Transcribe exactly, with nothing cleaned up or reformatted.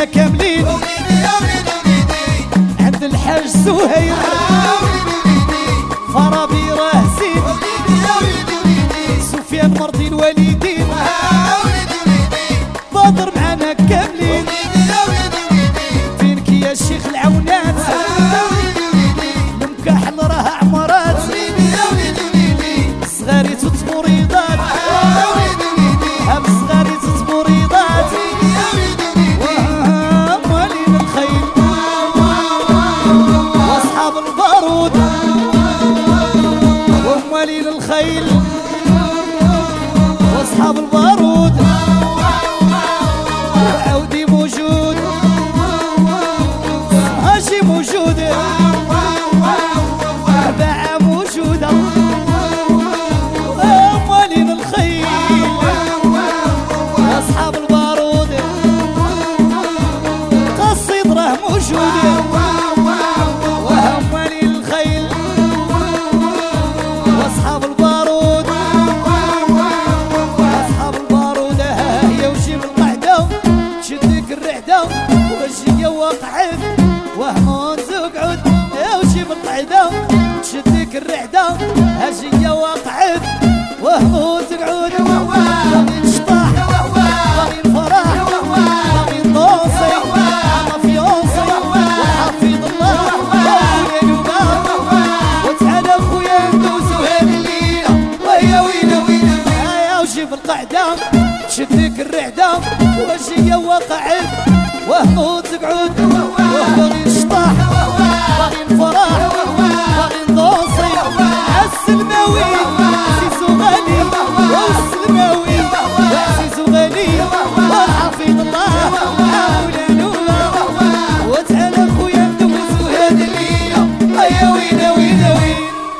فيها كاملين عند الحاج سهير فرابي راه زين سفيان مرضي الوالدين بدر معانا كاملين فينك يا الشيخ العونات المكاحل راه عمرات صغاري تتمريضات هاب صغاري تتمريضات ومالين الخيل واصحاب البارود ومالين الخيل واصحاب البارود وعودي موجود هاشي موجود باعة موجودة أموالين الخيل أصحاب البارود قصيد راه موجود وأموالين الخيل وأصحاب البارود أصحاب البارود هي وجيب القعدة تشدك الرعدة وجهي وقعد وهمون تقعد يا وجيب القعدة تشدك الرعدة هجية وقعد وهمون تقعد باغي نشطح باغي الفرح باغي النوصي أنا فيونسي وحفيظ الله خويا لوبا وتعالى خويا ندوزو هذه الليلة ويا وينا وينا يا وجيب القعدة تشدك الرعدة وجهي وقعد